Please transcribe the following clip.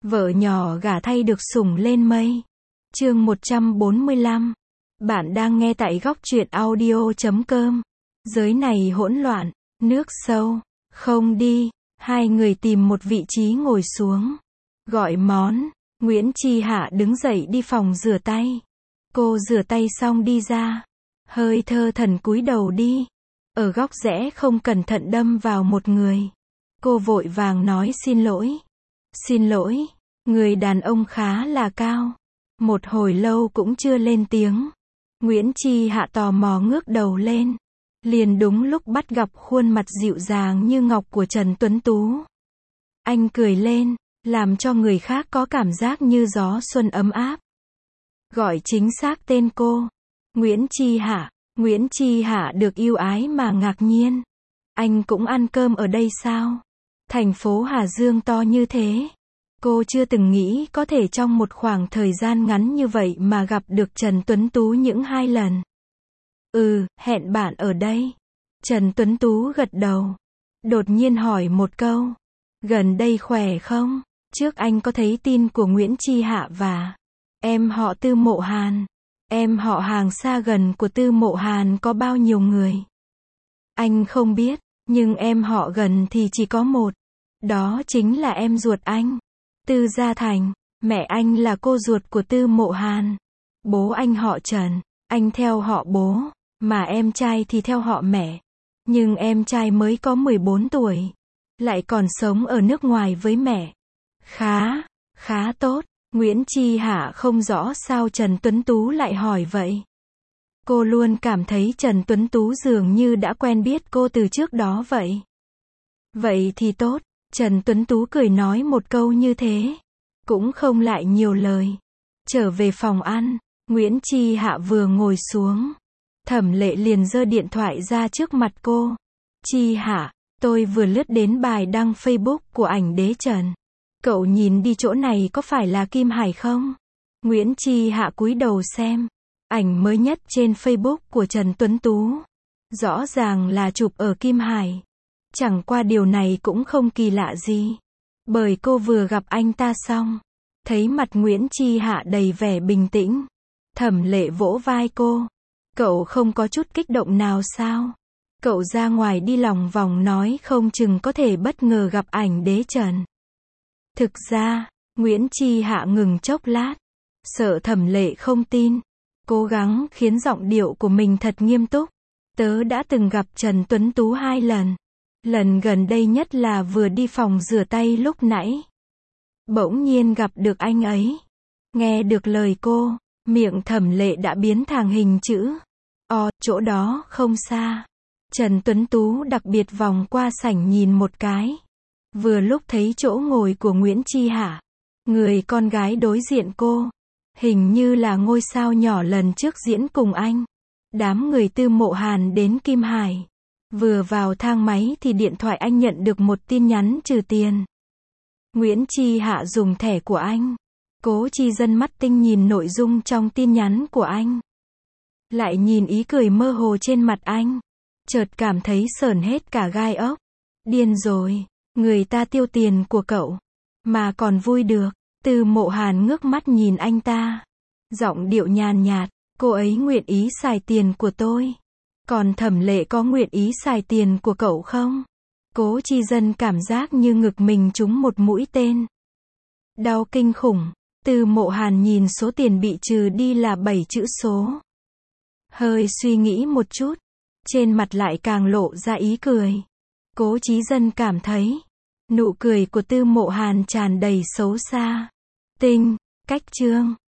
Vợ nhỏ gả thay được sủng lên mây. Chương 145. Bạn đang nghe tại góc truyện audio.com. Giới này hỗn loạn, nước sâu, không đi. Hai người tìm một vị trí ngồi xuống. Gọi món. Nguyễn Chi Hạ đứng dậy đi phòng rửa tay. Cô rửa tay xong đi ra. Hơi thơ thẩn cúi đầu đi. Ở góc rẽ không cẩn thận đâm vào một người. Cô vội vàng nói xin lỗi. Xin lỗi. Người đàn ông khá là cao. Một hồi lâu cũng chưa lên tiếng. Nguyễn Chi Hạ tò mò ngước đầu lên. Liền đúng lúc bắt gặp khuôn mặt dịu dàng như ngọc của Trần Tuấn Tú. Anh cười lên, làm cho người khác có cảm giác như gió xuân ấm áp. Gọi chính xác tên cô. Nguyễn Chi Hạ. Nguyễn Chi Hạ được yêu ái mà ngạc nhiên. Anh cũng ăn cơm ở đây sao? Thành phố Hà Dương to như thế. Cô chưa từng nghĩ có thể trong một khoảng thời gian ngắn như vậy mà gặp được Trần Tuấn Tú những 2 lần. Hẹn bạn ở đây. Trần Tuấn Tú gật đầu. Đột nhiên hỏi một câu. Gần đây khỏe không? Trước anh có thấy tin của Nguyễn Chi Hạ và em họ Tư Mộ Hàn. Em họ hàng xa gần của Tư Mộ Hàn có bao nhiêu người? Anh không biết, nhưng em họ gần thì chỉ có một. Đó chính là em ruột anh. Tư Gia Thành. Mẹ anh là cô ruột của Tư Mộ Hàn. Bố anh họ Trần. Anh theo họ bố, mà em trai thì theo họ mẹ. Nhưng em trai mới có 14 tuổi. Lại còn sống ở nước ngoài với mẹ. Khá tốt. Nguyễn Chi Hạ không rõ sao Trần Tuấn Tú lại hỏi vậy. Cô luôn cảm thấy Trần Tuấn Tú dường như đã quen biết cô từ trước đó vậy. Vậy thì tốt. Trần Tuấn Tú cười nói một câu như thế. Cũng không lại nhiều lời. Trở về phòng ăn, Nguyễn Chi Hạ vừa ngồi xuống. Thẩm Lệ liền giơ điện thoại ra trước mặt cô. Chi Hạ, tôi vừa lướt đến bài đăng Facebook của ảnh đế Trần. Cậu nhìn đi chỗ này có phải là Kim Hải không? Nguyễn Chi Hạ cúi đầu xem. Ảnh mới nhất trên Facebook của Trần Tuấn Tú. Rõ ràng là chụp ở Kim Hải. Chẳng qua điều này cũng không kỳ lạ gì. Bởi cô vừa gặp anh ta xong. Thấy mặt Nguyễn Chi Hạ đầy vẻ bình tĩnh. Thẩm Lệ vỗ vai cô. Cậu không có chút kích động nào sao? Cậu ra ngoài đi lòng vòng nói không chừng có thể bất ngờ gặp ảnh đế Trần. Thực ra, Nguyễn Chi Hạ ngừng chốc lát. Sợ Thẩm Lệ không tin. Cố gắng khiến giọng điệu của mình thật nghiêm túc. Tớ đã từng gặp Trần Tuấn Tú 2 lần. Lần gần đây nhất là vừa đi phòng rửa tay lúc nãy. Bỗng nhiên gặp được anh ấy. Nghe được lời cô, miệng Thẩm Lệ đã biến thành hình chữ O, chỗ đó không xa. Trần Tuấn Tú đặc biệt vòng qua sảnh nhìn một cái. Vừa lúc thấy chỗ ngồi của Nguyễn Chi Hạ. Người con gái đối diện cô. Hình như là ngôi sao nhỏ lần trước diễn cùng anh. Đám người Tư Mộ Hàn đến Kim Hải. Vừa vào thang máy thì điện thoại anh nhận được một tin nhắn trừ tiền. Nguyễn Chi Hạ dùng thẻ của anh. Cố Chi Dân mắt tinh nhìn nội dung trong tin nhắn của anh. Lại nhìn ý cười mơ hồ trên mặt anh. Chợt cảm thấy sởn hết cả gai ốc. Điên rồi, người ta tiêu tiền của cậu. Mà còn vui được. Tư Mộ Hàn ngước mắt nhìn anh ta. Giọng điệu nhàn nhạt, cô ấy nguyện ý xài tiền của tôi. Còn Thẩm Lệ có nguyện ý xài tiền của cậu không? Cố Chi Dân cảm giác như ngực mình trúng một mũi tên. Đau kinh khủng. Tư Mộ Hàn nhìn số tiền bị trừ đi là 7 chữ số. Hơi suy nghĩ một chút. Trên mặt lại càng lộ ra ý cười. Cố Chí Dân cảm thấy. Nụ cười của Tư Mộ Hàn tràn đầy xấu xa. Cách chương.